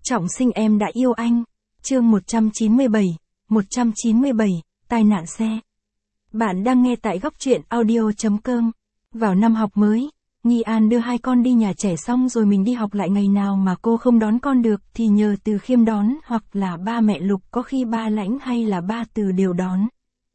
Trọng sinh em đã yêu anh. Chương 197, tai nạn xe. Bạn đang nghe tại góc truyện audio.com. Vào năm học mới, Nghi An đưa hai con đi nhà trẻ xong rồi mình đi học lại, ngày nào mà cô không đón con được thì nhờ Từ Khiêm đón, hoặc là ba mẹ Lục, có khi ba Lãnh hay là ba Từ đều đón.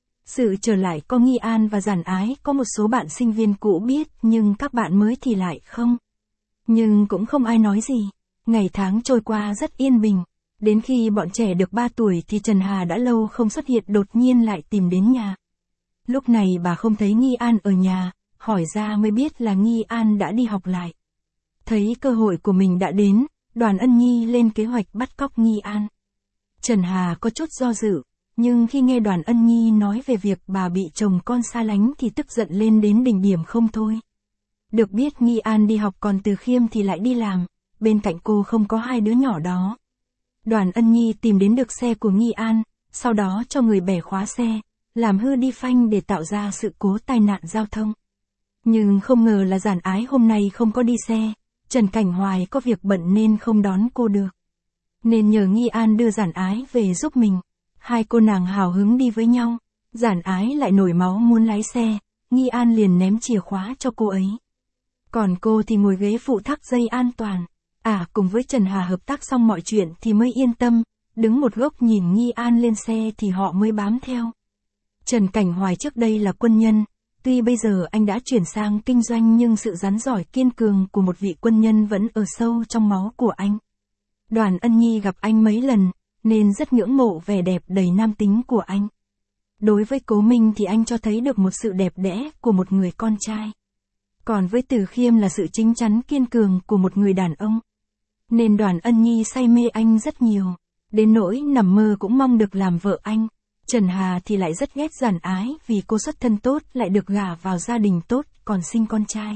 Sự trở lại có Nghi An và Giản Ái có một số bạn sinh viên cũ biết, nhưng các bạn mới thì lại không. Nhưng cũng không ai nói gì. Ngày tháng trôi qua rất yên bình. Đến khi bọn trẻ được 3 tuổi thì Trần Hà đã lâu không xuất hiện, đột nhiên lại tìm đến nhà. Lúc này bà không thấy Nghi An ở nhà, hỏi ra mới biết là Nghi An đã đi học lại. Thấy cơ hội của mình đã đến, Đoàn Ân Nhi lên kế hoạch bắt cóc Nghi An. Trần Hà có chút do dự, nhưng khi nghe Đoàn Ân Nhi nói về việc bà bị chồng con xa lánh thì tức giận lên đến đỉnh điểm không thôi. Được biết Nghi An đi học, còn Từ Khiêm thì lại đi làm, bên cạnh cô không có hai đứa nhỏ đó. Đoàn Ân Nhi tìm đến được xe của Nghi An, sau đó cho người bẻ khóa xe, làm hư đi phanh để tạo ra sự cố tai nạn giao thông. Nhưng không ngờ là Giản Ái hôm nay không có đi xe, Trần Cảnh Hoài có việc bận nên không đón cô được. Nên nhờ Nghi An đưa Giản Ái về giúp mình. Hai cô nàng hào hứng đi với nhau, Giản Ái lại nổi máu muốn lái xe, Nghi An liền ném chìa khóa cho cô ấy. Còn cô thì ngồi ghế phụ thắt dây an toàn. Cùng với Trần Hà hợp tác xong mọi chuyện thì mới yên tâm, đứng một góc nhìn Nghi An lên xe thì họ mới bám theo. Trần Cảnh Hoài trước đây là quân nhân, tuy bây giờ anh đã chuyển sang kinh doanh nhưng sự rắn giỏi kiên cường của một vị quân nhân vẫn ở sâu trong máu của anh. Đoàn Ân Nhi gặp anh mấy lần, nên rất ngưỡng mộ vẻ đẹp đầy nam tính của anh. Đối với Cố Minh thì anh cho thấy được một sự đẹp đẽ của một người con trai. Còn với Từ Khiêm là sự chín chắn kiên cường của một người đàn ông. Nên Đoàn Ân Nhi say mê anh rất nhiều, đến nỗi nằm mơ cũng mong được làm vợ anh. Trần Hà thì lại rất ghét Giản Ái vì cô xuất thân tốt, lại được gả vào gia đình tốt, còn sinh con trai.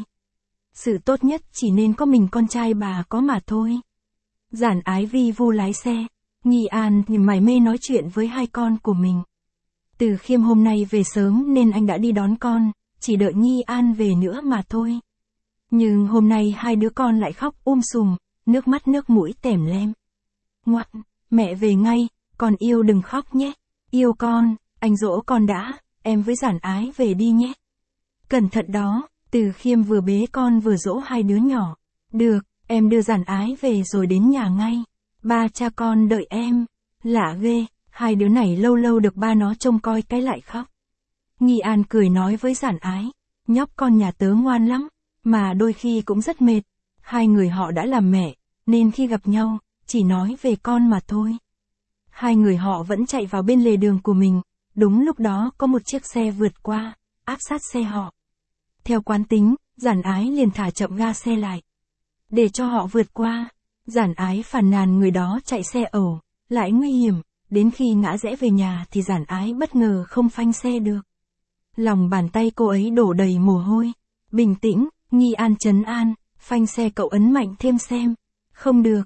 Sự tốt nhất chỉ nên có mình con trai bà có mà thôi. Giản Ái vi vu lái xe, Nghi An thì mải mê nói chuyện với hai con của mình. Từ Khiêm hôm nay về sớm nên anh đã đi đón con, chỉ đợi Nghi An về nữa mà thôi. Nhưng hôm nay hai đứa con lại khóc sùm, nước mắt nước mũi tèm lem. Ngoan, mẹ về ngay, con yêu đừng khóc nhé. Yêu con, anh dỗ con đã, em với Giản Ái về đi nhé. Cẩn thận đó. Từ Khiêm vừa bế con vừa dỗ hai đứa nhỏ. Được, em đưa Giản Ái về rồi đến nhà ngay. Ba cha con đợi em. Lạ ghê, hai đứa này lâu lâu được ba nó trông coi cái lại khóc. Nghi An cười nói với Giản Ái, nhóc con nhà tớ ngoan lắm, mà đôi khi cũng rất mệt. Hai người họ đã làm mẹ, nên khi gặp nhau, chỉ nói về con mà thôi. Hai người họ vẫn chạy vào bên lề đường của mình, đúng lúc đó có một chiếc xe vượt qua, áp sát xe họ. Theo quán tính, Giản Ái liền thả chậm ga xe lại, để cho họ vượt qua. Giản Ái phàn nàn người đó chạy xe ẩu, lại nguy hiểm, đến khi ngã rẽ về nhà thì Giản Ái bất ngờ không phanh xe được. Lòng bàn tay cô ấy đổ đầy mồ hôi. Bình tĩnh, Nghi An trấn an, phanh xe cậu ấn mạnh thêm xem. Không được,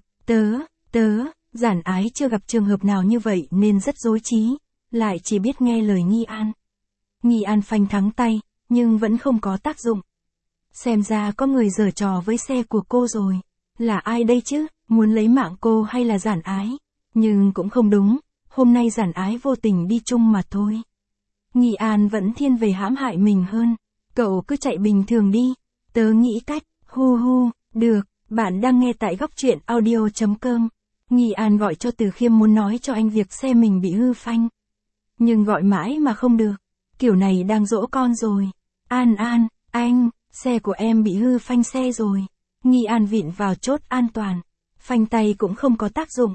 Giản Ái chưa gặp trường hợp nào như vậy nên rất rối trí, lại chỉ biết nghe lời Nghi An. Nghi An phanh thắng tay, nhưng vẫn không có tác dụng. Xem ra có người giở trò với xe của cô rồi. Là ai đây chứ, muốn lấy mạng cô hay là Giản Ái? Nhưng cũng không đúng, hôm nay Giản Ái vô tình đi chung mà thôi. Nghi An vẫn thiên về hãm hại mình hơn. Cậu cứ chạy bình thường đi, tớ nghĩ cách. Được, bạn đang nghe tại góc truyện audio.com. Nghi An gọi cho Từ Khiêm muốn nói cho anh việc xe mình bị hư phanh. Nhưng gọi mãi mà không được. Kiểu này đang dỗ con rồi. An, anh, xe của em bị hư phanh xe rồi. Nghi An vịn vào chốt an toàn. Phanh tay cũng không có tác dụng.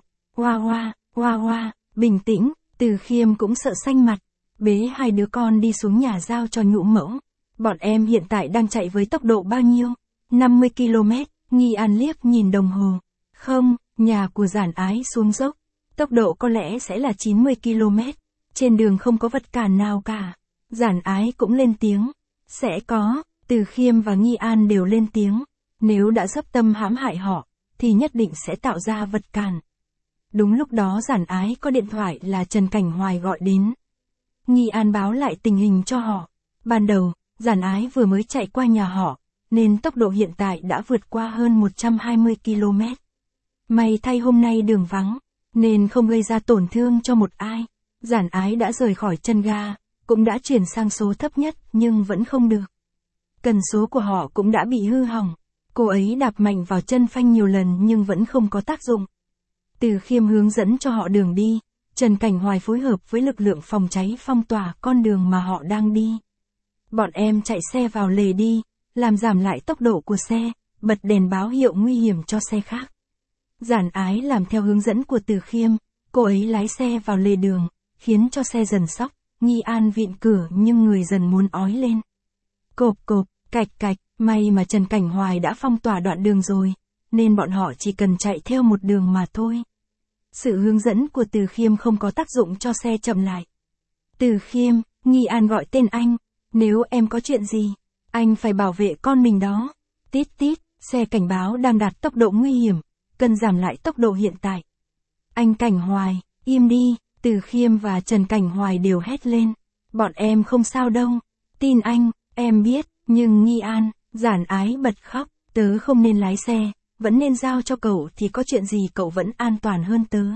Hoa, bình tĩnh. Từ Khiêm cũng sợ xanh mặt. Bế hai đứa con đi xuống nhà giao cho nhũ mẫu. Bọn em hiện tại đang chạy với tốc độ bao nhiêu? 50 km. Nghi An liếc nhìn đồng hồ. Không, nhà của Giản Ái xuống dốc. Tốc độ có lẽ sẽ là 90 km. Trên đường không có vật cản nào cả. Giản Ái cũng lên tiếng. Sẽ có. Từ Khiêm và Nghi An đều lên tiếng. Nếu đã dấp tâm hãm hại họ, thì nhất định sẽ tạo ra vật cản. Đúng lúc đó Giản Ái có điện thoại là Trần Cảnh Hoài gọi đến. Nghi An báo lại tình hình cho họ. Ban đầu, Giản Ái vừa mới chạy qua nhà họ, nên tốc độ hiện tại đã vượt qua hơn 120 km. May thay hôm nay đường vắng, nên không gây ra tổn thương cho một ai. Giản Ái đã rời khỏi chân ga, cũng đã chuyển sang số thấp nhất nhưng vẫn không được. Cần số của họ cũng đã bị hư hỏng. Cô ấy đạp mạnh vào chân phanh nhiều lần nhưng vẫn không có tác dụng. Từ Khiêm hướng dẫn cho họ đường đi, Trần Cảnh Hoài phối hợp với lực lượng phòng cháy phong tỏa con đường mà họ đang đi. Bọn em chạy xe vào lề đi, làm giảm lại tốc độ của xe, bật đèn báo hiệu nguy hiểm cho xe khác. Giản Ái làm theo hướng dẫn của Từ Khiêm, cô ấy lái xe vào lề đường, khiến cho xe dần xóc, Nghi An vịn cửa nhưng người dần muốn ói lên. Cộp cộp, cạch cạch, may mà Trần Cảnh Hoài đã phong tỏa đoạn đường rồi, nên bọn họ chỉ cần chạy theo một đường mà thôi. Sự hướng dẫn của Từ Khiêm không có tác dụng cho xe chậm lại. Từ Khiêm, Nghi An gọi tên anh, nếu em có chuyện gì, anh phải bảo vệ con mình đó. Tít tít, xe cảnh báo đang đạt tốc độ nguy hiểm, cần giảm lại tốc độ hiện tại. Anh Cảnh Hoài, im đi, Từ Khiêm và Trần Cảnh Hoài đều hét lên. Bọn em không sao đâu, tin anh, em biết, nhưng Nghi An, Giản Ái bật khóc, tớ không nên lái xe, vẫn nên giao cho cậu thì có chuyện gì cậu vẫn an toàn hơn tớ.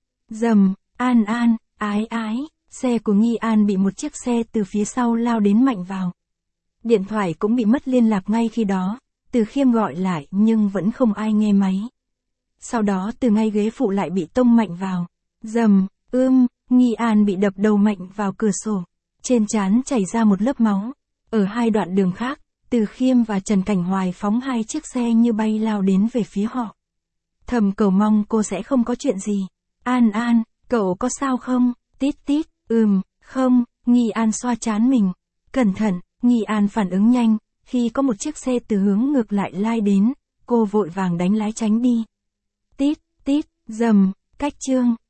Dầm, An An, Ái Ái, xe của Nghi An bị một chiếc xe từ phía sau lao đến mạnh vào. Điện thoại cũng bị mất liên lạc ngay khi đó, Từ Khiêm gọi lại nhưng vẫn không ai nghe máy. Sau đó từ ngay ghế phụ lại bị tông mạnh vào. Dầm, Nghi An bị đập đầu mạnh vào cửa sổ. Trên trán chảy ra một lớp máu. Ở hai đoạn đường khác, Từ Khiêm và Trần Cảnh Hoài phóng hai chiếc xe như bay lao đến về phía họ. Thầm cầu mong cô sẽ không có chuyện gì. An An, cậu có sao không? Tít tít, không, Nghi An xoa trán mình. Cẩn thận, Nghi An phản ứng nhanh, khi có một chiếc xe từ hướng ngược lại lai đến, cô vội vàng đánh lái tránh đi. Tít tít, dầm, cách chương.